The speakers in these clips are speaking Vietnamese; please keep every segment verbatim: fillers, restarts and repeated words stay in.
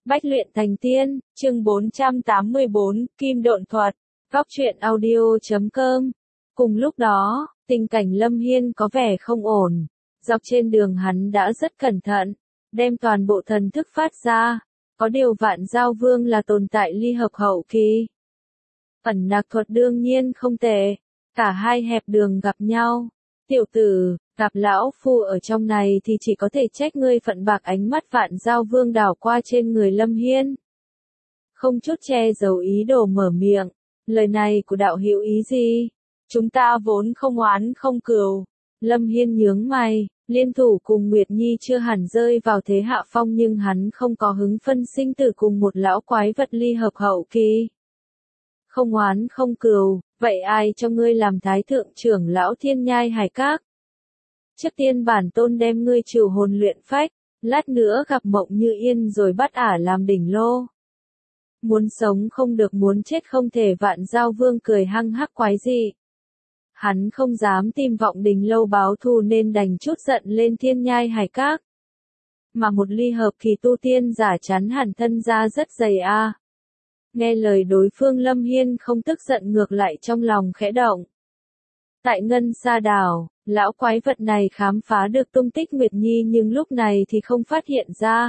Bách luyện thành tiên, chương bốn trăm tám mươi bốn, Kim độn thuật, góc truyện audio chấm com. Cùng lúc đó, tình cảnh Lâm Hiên có vẻ không ổn. Dọc trên đường hắn đã rất cẩn thận, đem toàn bộ thần thức phát ra. Có điều Vạn Giao Vương là tồn tại ly hợp hậu kỳ. Ẩn nặc thuật đương nhiên không tệ. Cả hai hẹp đường gặp nhau. Tiểu tử, gặp lão phu ở trong này thì chỉ có thể trách ngươi phận bạc. Ánh mắt Vạn Giao Vương đảo qua trên người Lâm Hiên. Không chút che giấu ý đồ mở miệng. Lời này của đạo hữu ý gì? Chúng ta vốn không oán không cừu. Lâm Hiên nhướng mày, liên thủ cùng Nguyệt Nhi chưa hẳn rơi vào thế hạ phong, nhưng hắn không có hứng phân sinh tử cùng một lão quái vật ly hợp hậu kỳ. Không oán không cừu, vậy ai cho ngươi làm thái thượng trưởng lão Thiên Nhai Hải Các? Trước tiên bản tôn đem ngươi trừ hồn luyện phách, lát nữa gặp Mộng Như Yên rồi bắt ả làm đỉnh lô. Muốn sống không được, muốn chết không thể. Vạn Giao Vương cười hăng hắc quái dị. Hắn không dám tìm Vọng Đình Lâu báo thù nên đành chút giận lên Thiên Nhai Hải Các. Mà một ly hợp kỳ tu tiên giả chắn hẳn thân ra rất dày a. À. Nghe lời đối phương, Lâm Hiên không tức giận, ngược lại trong lòng khẽ động. Tại Ngân Sa Đảo, lão quái vật này khám phá được tung tích Nguyệt Nhi nhưng lúc này thì không phát hiện ra.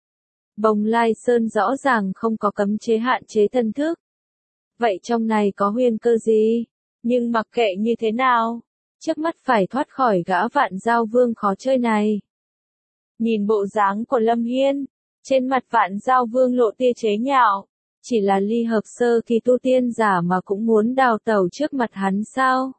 Bồng Lai Sơn rõ ràng không có cấm chế hạn chế thân thức. Vậy trong này có huyền cơ gì? Nhưng mặc kệ như thế nào, trước mắt phải thoát khỏi gã Vạn Giao Vương khó chơi này. Nhìn bộ dáng của Lâm Hiên, trên mặt Vạn Giao Vương lộ tia chế nhạo. Chỉ là ly hợp sơ kỳ tu tiên giả mà cũng muốn đào tẩu trước mặt hắn sao?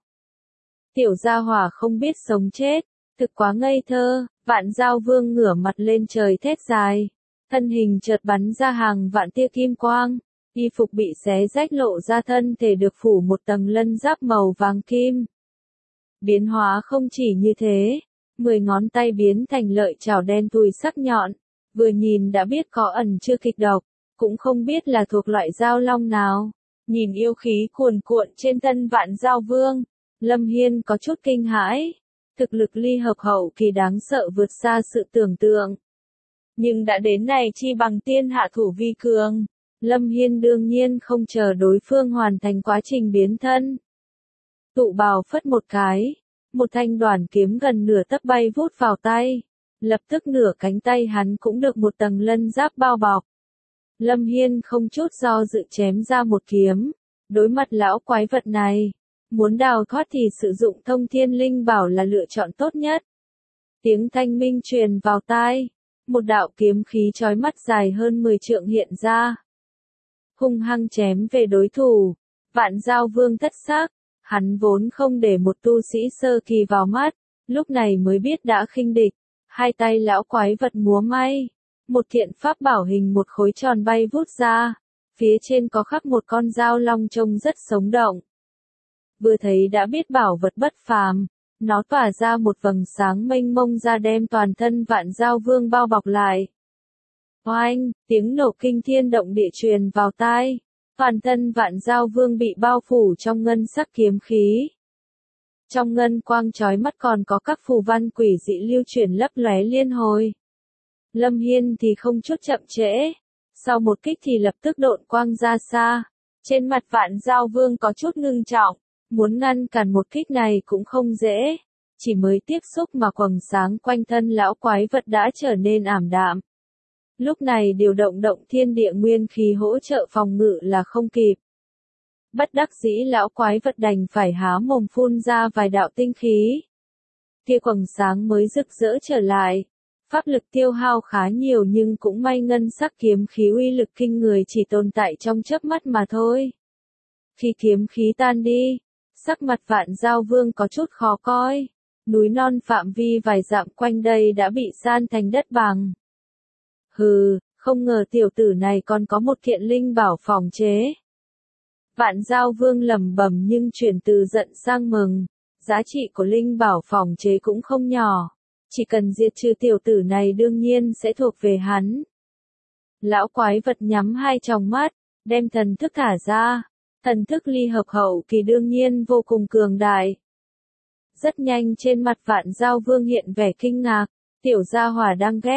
Tiểu gia hỏa không biết sống chết, thực quá ngây thơ. Vạn Giao Vương ngửa mặt lên trời thét dài, thân hình chợt bắn ra hàng vạn tia kim quang, y phục bị xé rách lộ ra thân thể được phủ một tầng lân giáp màu vàng kim. Biến hóa không chỉ như thế, mười ngón tay biến thành lợi chảo đen thui sắc nhọn, vừa nhìn đã biết có ẩn chứa kịch độc, cũng không biết là thuộc loại dao long nào. Nhìn yêu khí cuồn cuộn trên thân Vạn Giao Vương, Lâm Hiên có chút kinh hãi. Thực lực ly hợp hậu kỳ đáng sợ vượt xa sự tưởng tượng. Nhưng đã đến này chi bằng tiên hạ thủ vi cường. Lâm Hiên đương nhiên không chờ đối phương hoàn thành quá trình biến thân. Tụ bào phất một cái, một thanh đoàn kiếm gần nửa tấc bay vút vào tay. Lập tức nửa cánh tay hắn cũng được một tầng lân giáp bao bọc. Lâm Hiên không chút do dự chém ra một kiếm. Đối mặt lão quái vật này, muốn đào thoát thì sử dụng Thông Thiên Linh Bảo là lựa chọn tốt nhất. Tiếng thanh minh truyền vào tai, một đạo kiếm khí chói mắt dài hơn mười trượng hiện ra. Hung hăng chém về đối thủ. Vạn Giao Vương thất sắc, hắn vốn không để một tu sĩ sơ kỳ vào mắt, lúc này mới biết đã khinh địch. Hai tay lão quái vật múa may, một thiện pháp bảo hình một khối tròn bay vút ra, phía trên có khắc một con dao long trông rất sống động. Vừa thấy đã biết bảo vật bất phàm, nó tỏa ra một vầng sáng mênh mông ra đem toàn thân Vạn Giao Vương bao bọc lại. Oanh, tiếng nổ kinh thiên động địa truyền vào tai, toàn thân Vạn Giao Vương bị bao phủ trong ngân sắc kiếm khí. Trong ngân quang chói mắt còn có các phù văn quỷ dị lưu chuyển lấp lóe liên hồi. Lâm Hiên thì không chút chậm trễ, sau một kích thì lập tức độn quang ra xa. Trên mặt Vạn Giao Vương có chút ngưng trọng, muốn ngăn cản một kích này cũng không dễ. Chỉ mới tiếp xúc mà quầng sáng quanh thân lão quái vật đã trở nên ảm đạm. Lúc này điều động động thiên địa nguyên khí hỗ trợ phòng ngự là không kịp. Bất đắc dĩ lão quái vật đành phải há mồm phun ra vài đạo tinh khí. Kia quầng sáng mới rực rỡ trở lại. Pháp lực tiêu hao khá nhiều nhưng cũng may ngân sắc kiếm khí uy lực kinh người chỉ tồn tại trong chớp mắt mà thôi. Khi kiếm khí tan đi, sắc mặt Vạn Giao Vương có chút khó coi. Núi non phạm vi vài dặm quanh đây đã bị san thành đất bằng. Hừ, không ngờ tiểu tử này còn có một kiện linh bảo phòng chế. Vạn Giao Vương lẩm bẩm nhưng chuyển từ giận sang mừng. Giá trị của linh bảo phòng chế cũng không nhỏ. Chỉ cần diệt trừ tiểu tử này đương nhiên sẽ thuộc về hắn. Lão quái vật nhắm hai tròng mắt, đem thần thức thả ra. Thần thức ly hợp hậu kỳ đương nhiên vô cùng cường đại. Rất nhanh trên mặt Vạn Giao Vương hiện vẻ kinh ngạc. Tiểu gia hỏa đang ghét.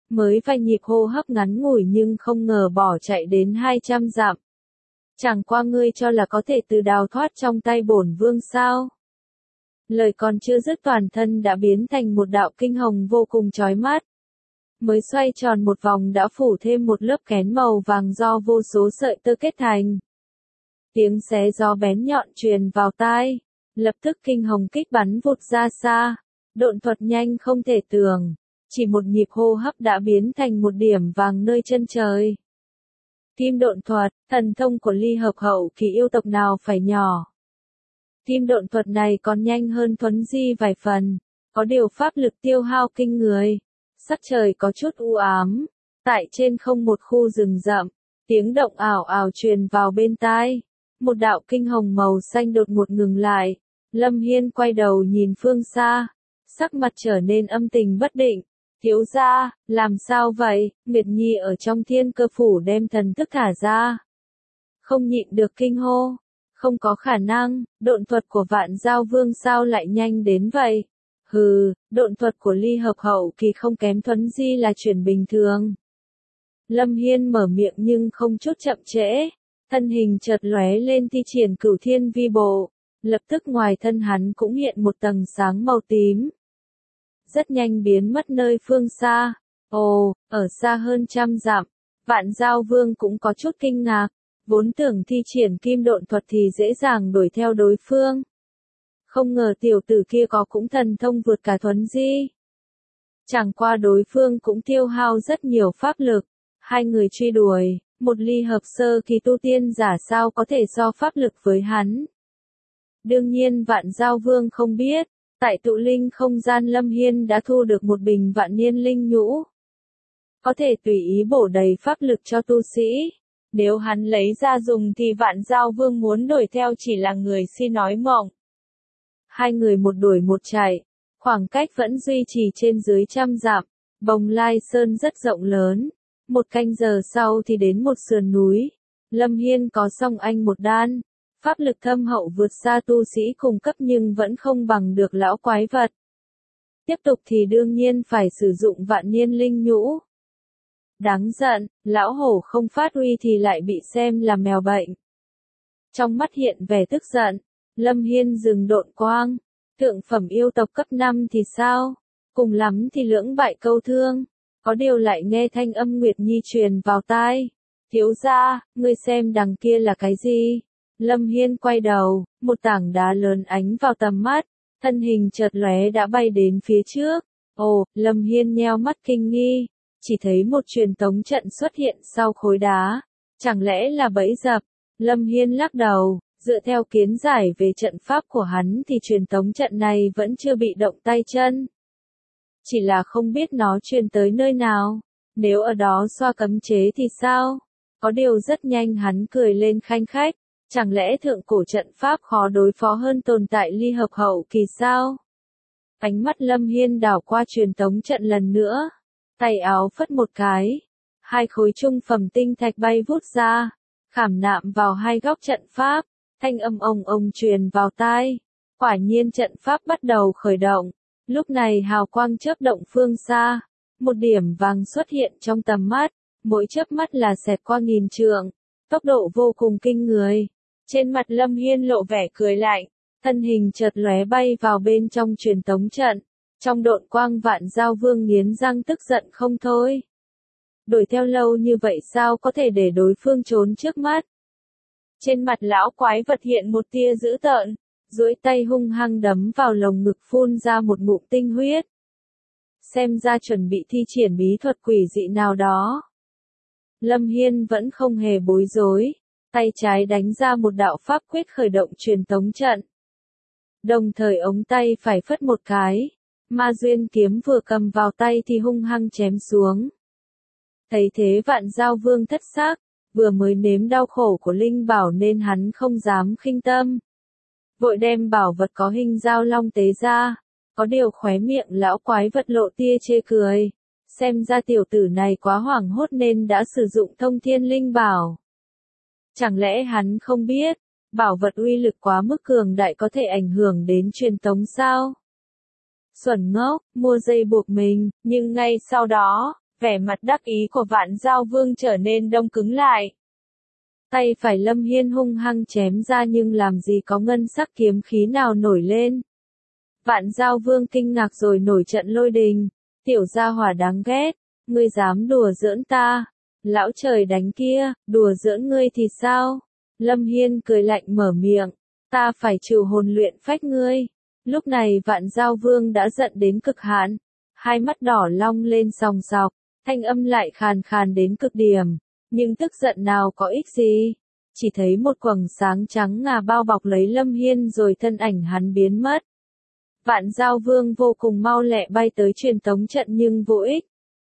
mới vài nhịp hô hấp ngắn ngủi nhưng không ngờ bỏ chạy đến hai trăm dặm. Chẳng qua ngươi cho là có thể từ đào thoát trong tay bổn vương sao? Lời còn chưa dứt toàn thân đã biến thành một đạo kinh hồng vô cùng chói mắt. Mới xoay tròn một vòng đã phủ thêm một lớp kén màu vàng do vô số sợi tơ kết thành. Tiếng xé gió bén nhọn truyền vào tai, lập tức kinh hồng kích bắn vụt ra xa, độn thuật nhanh không thể tưởng, chỉ một nhịp hô hấp đã biến thành một điểm vàng nơi chân trời. Kim độn thuật, thần thông của ly hợp hậu kỳ yêu tộc nào phải nhỏ. Kim độn thuật này còn nhanh hơn thuấn di vài phần, có điều pháp lực tiêu hao kinh người. Sắc trời có chút u ám, tại trên không một khu rừng rậm, tiếng động ảo ảo truyền vào bên tai. Một đạo kinh hồng màu xanh đột ngột ngừng lại, Lâm Hiên quay đầu nhìn phương xa, sắc mặt trở nên âm tình bất định. Thiếu gia, làm sao vậy? Nguyệt Nhi ở trong thiên cơ phủ đem thần thức thả ra. Không nhịn được kinh hô, không có khả năng, độn thuật của Vạn Giao Vương sao lại nhanh đến vậy? Hừ, độn thuật của ly hợp hậu kỳ không kém thuấn di là chuyện bình thường. Lâm Hiên mở miệng nhưng không chút chậm trễ, thân hình chợt lóe lên thi triển cửu thiên vi bộ, lập tức ngoài thân hắn cũng hiện một tầng sáng màu tím. Rất nhanh biến mất nơi phương xa. Ồ, ở xa hơn trăm dặm, Vạn Giao Vương cũng có chút kinh ngạc, vốn tưởng thi triển kim độn thuật thì dễ dàng đuổi theo đối phương. Không ngờ tiểu tử kia có cũng thần thông vượt cả thuấn di. Chẳng qua đối phương cũng tiêu hao rất nhiều pháp lực, hai người truy đuổi, một ly hợp sơ kỳ tu tiên giả sao có thể so pháp lực với hắn. Đương nhiên Vạn Giao Vương không biết, tại tụ linh không gian Lâm Hiên đã thu được một bình vạn niên linh nhũ. Có thể tùy ý bổ đầy pháp lực cho tu sĩ. Nếu hắn lấy ra dùng thì Vạn Giao Vương muốn đuổi theo chỉ là người si nói mộng. Hai người một đuổi một chạy, khoảng cách vẫn duy trì trên dưới trăm dặm, Bồng Lai Sơn rất rộng lớn. Một canh giờ sau thì đến một sườn núi, Lâm Hiên có song anh một đan, pháp lực thâm hậu vượt xa tu sĩ cùng cấp nhưng vẫn không bằng được lão quái vật. Tiếp tục thì đương nhiên phải sử dụng vạn niên linh nhũ. Đáng giận, lão hổ không phát uy thì lại bị xem là mèo bệnh. Trong mắt hiện vẻ tức giận, Lâm Hiên dừng độn quang, thượng phẩm yêu tộc cấp năm thì sao, cùng lắm thì lưỡng bại câu thương, có điều lại nghe thanh âm Nguyệt Nhi truyền vào tai. Thiếu gia, ngươi xem đằng kia là cái gì? Lâm Hiên quay đầu, một tảng đá lớn ánh vào tầm mắt, thân hình chợt lóe đã bay đến phía trước. Ồ, Lâm Hiên nheo mắt kinh nghi, chỉ thấy một truyền tống trận xuất hiện sau khối đá, chẳng lẽ là bẫy dập? Lâm Hiên lắc đầu, dựa theo kiến giải về trận pháp của hắn thì truyền tống trận này vẫn chưa bị động tay chân. Chỉ là không biết nó truyền tới nơi nào, nếu ở đó xoa cấm chế thì sao? Có điều rất nhanh hắn cười lên khanh khách, chẳng lẽ thượng cổ trận pháp khó đối phó hơn tồn tại ly hợp hậu kỳ sao? Ánh mắt Lâm Hiên đảo qua truyền tống trận lần nữa, tay áo phất một cái, hai khối trung phẩm tinh thạch bay vút ra, khảm nạm vào hai góc trận pháp, thanh âm ồng ồng truyền vào tai. Quả nhiên trận pháp bắt đầu khởi động, lúc này hào quang chớp động phương xa, một điểm vàng xuất hiện trong tầm mắt, mỗi chớp mắt là xẹt qua nghìn trượng, tốc độ vô cùng kinh người. Trên mặt Lâm Hiên lộ vẻ cười lạnh, thân hình chợt lóe bay vào bên trong truyền tống trận. Trong độn quang Vạn Giao Vương nghiến răng tức giận không thôi. Đuổi theo lâu như vậy sao có thể để đối phương trốn trước mắt? Trên mặt lão quái vật hiện một tia dữ tợn, duỗi tay hung hăng đấm vào lồng ngực phun ra một ngụm tinh huyết. Xem ra chuẩn bị thi triển bí thuật quỷ dị nào đó. Lâm Hiên vẫn không hề bối rối, tay trái đánh ra một đạo pháp quyết khởi động truyền tống trận. Đồng thời ống tay phải phất một cái, ma duyên kiếm vừa cầm vào tay thì hung hăng chém xuống. Thấy thế Vạn Giao Vương thất xác, vừa mới nếm đau khổ của linh bảo nên hắn không dám khinh tâm. Vội đem bảo vật có hình dao long tế ra, có điều khóe miệng lão quái vật lộ tia chê cười. Xem ra tiểu tử này quá hoảng hốt nên đã sử dụng thông thiên linh bảo. Chẳng lẽ hắn không biết, bảo vật uy lực quá mức cường đại có thể ảnh hưởng đến truyền tống sao? Xuẩn ngốc, mua dây buộc mình, nhưng ngay sau đó, Vẻ mặt đắc ý của Vạn Giao Vương trở nên đông cứng lại. Tay phải Lâm Hiên hung hăng chém ra nhưng làm gì có ngân sắc kiếm khí nào nổi lên. Vạn Giao Vương kinh ngạc rồi nổi trận lôi đình. Tiểu gia hỏa đáng ghét, ngươi dám đùa giỡn ta. Lão trời đánh kia, đùa giỡn ngươi thì sao? Lâm Hiên cười lạnh mở miệng. Ta phải trừ hồn luyện phách ngươi. Lúc này Vạn Giao Vương đã giận đến cực hạn. Hai mắt đỏ long lên sòng sọc, thanh âm lại khàn khàn đến cực điểm. Nhưng tức giận nào có ích gì. Chỉ thấy một quầng sáng trắng ngà bao bọc lấy Lâm Hiên rồi thân ảnh hắn biến mất. Vạn Giao Vương vô cùng mau lẹ bay tới truyền tống trận nhưng vô ích.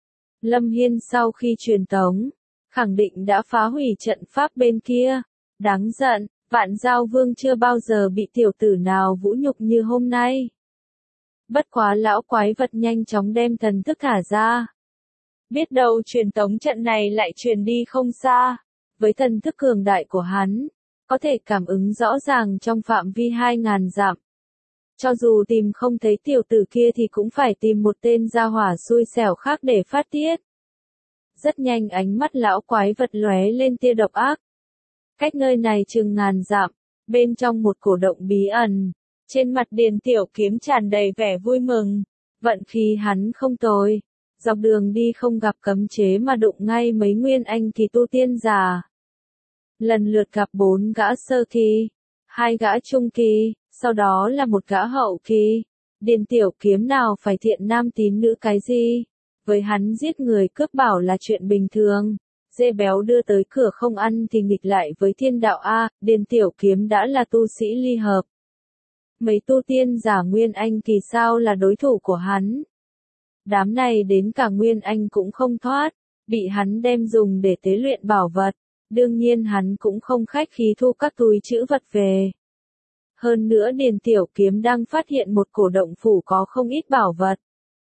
Lâm Hiên sau khi truyền tống, khẳng định đã phá hủy trận pháp bên kia. Đáng giận, Vạn Giao Vương chưa bao giờ bị tiểu tử nào vũ nhục như hôm nay. Bất quá lão quái vật nhanh chóng đem thần thức thả ra. Biết đâu truyền tống trận này lại truyền đi không xa. Với thần thức cường đại của hắn, có thể cảm ứng rõ ràng trong phạm vi hai ngàn dặm. Cho dù tìm không thấy tiểu tử kia thì cũng phải tìm một tên gia hỏa xui xẻo khác để phát tiết. Rất nhanh ánh mắt lão quái vật lóe lên tia độc ác. Cách nơi này chừng ngàn dặm, bên trong một cổ động bí ẩn, trên mặt Điền Tiểu Kiếm tràn đầy vẻ vui mừng. Vận khí hắn không tồi, dọc đường đi không gặp cấm chế mà đụng ngay mấy nguyên anh kỳ tu tiên giả. Lần lượt gặp bốn gã sơ kỳ, hai gã trung kỳ, sau đó là một gã hậu kỳ. Điền Tiểu Kiếm nào phải thiện nam tín nữ cái gì? Với hắn giết người cướp bảo là chuyện bình thường. Dê béo đưa tới cửa không ăn thì nghịch lại với thiên đạo A, Điền Tiểu Kiếm đã là tu sĩ ly hợp. Mấy tu tiên giả Nguyên Anh kỳ sao là đối thủ của hắn. Đám này đến cả Nguyên Anh cũng không thoát, bị hắn đem dùng để tế luyện bảo vật. Đương nhiên hắn cũng không khách khí thu các túi trữ vật về. Hơn nữa Điền Tiểu Kiếm đang phát hiện một cổ động phủ có không ít bảo vật.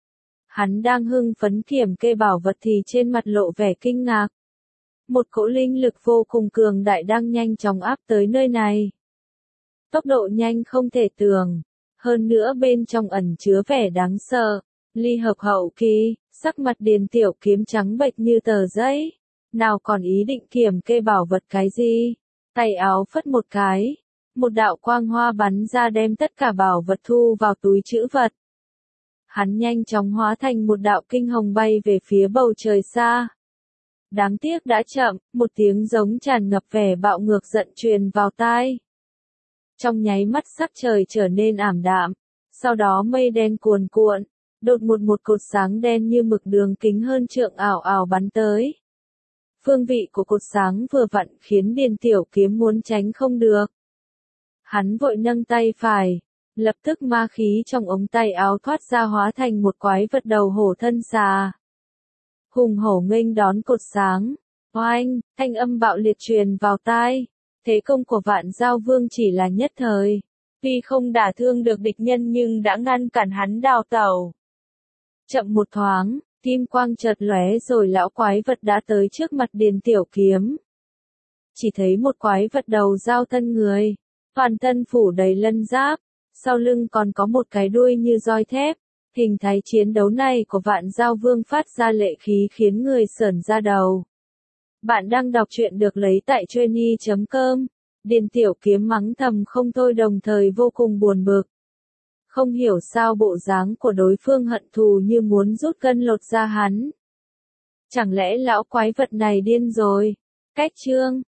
Hắn đang hưng phấn kiểm kê bảo vật thì trên mặt lộ vẻ kinh ngạc. Một cỗ linh lực vô cùng cường đại đang nhanh chóng áp tới nơi này. Tốc độ nhanh không thể tưởng. Hơn nữa bên trong ẩn chứa vẻ đáng sợ. Ly hợp hậu kỳ, sắc mặt Điền Tiểu Kiếm trắng bệch như tờ giấy. Nào còn ý định kiểm kê bảo vật cái gì. Tay áo phất một cái. Một đạo quang hoa bắn ra đem tất cả bảo vật thu vào túi trữ vật. Hắn nhanh chóng hóa thành một đạo kinh hồng bay về phía bầu trời xa. Đáng tiếc đã chậm, một tiếng giống tràn ngập vẻ bạo ngược giận truyền vào tai. Trong nháy mắt sắc trời trở nên ảm đạm, sau đó mây đen cuồn cuộn, đột một một cột sáng đen như mực đường kính hơn trượng ảo ảo bắn tới. Phương vị của cột sáng vừa vặn khiến Điền Tiểu Kiếm muốn tránh không được. Hắn vội nâng tay phải, lập tức ma khí trong ống tay áo thoát ra hóa thành một quái vật đầu hổ thân xà. Hùng hổ nghênh đón cột sáng, oanh, thanh âm bạo liệt truyền vào tai. Thế công của Vạn Giao Vương chỉ là nhất thời, tuy không đả thương được địch nhân nhưng đã ngăn cản hắn đào tẩu. Chậm một thoáng, kim quang chợt lóe rồi lão quái vật đã tới trước mặt Điền Tiểu Kiếm. Chỉ thấy một quái vật đầu dao thân người, toàn thân phủ đầy lân giáp, sau lưng còn có một cái đuôi như roi thép. Hình thái chiến đấu này của Vạn Giao Vương phát ra lệ khí khiến người sởn da đầu. Bạn đang đọc truyện được lấy tại Trainy chấm com. Điền Tiểu Kiếm mắng thầm không thôi đồng thời vô cùng buồn bực. Không hiểu sao bộ dáng của đối phương hận thù như muốn rút gân lột da hắn. Chẳng lẽ lão quái vật này điên rồi? Cách chương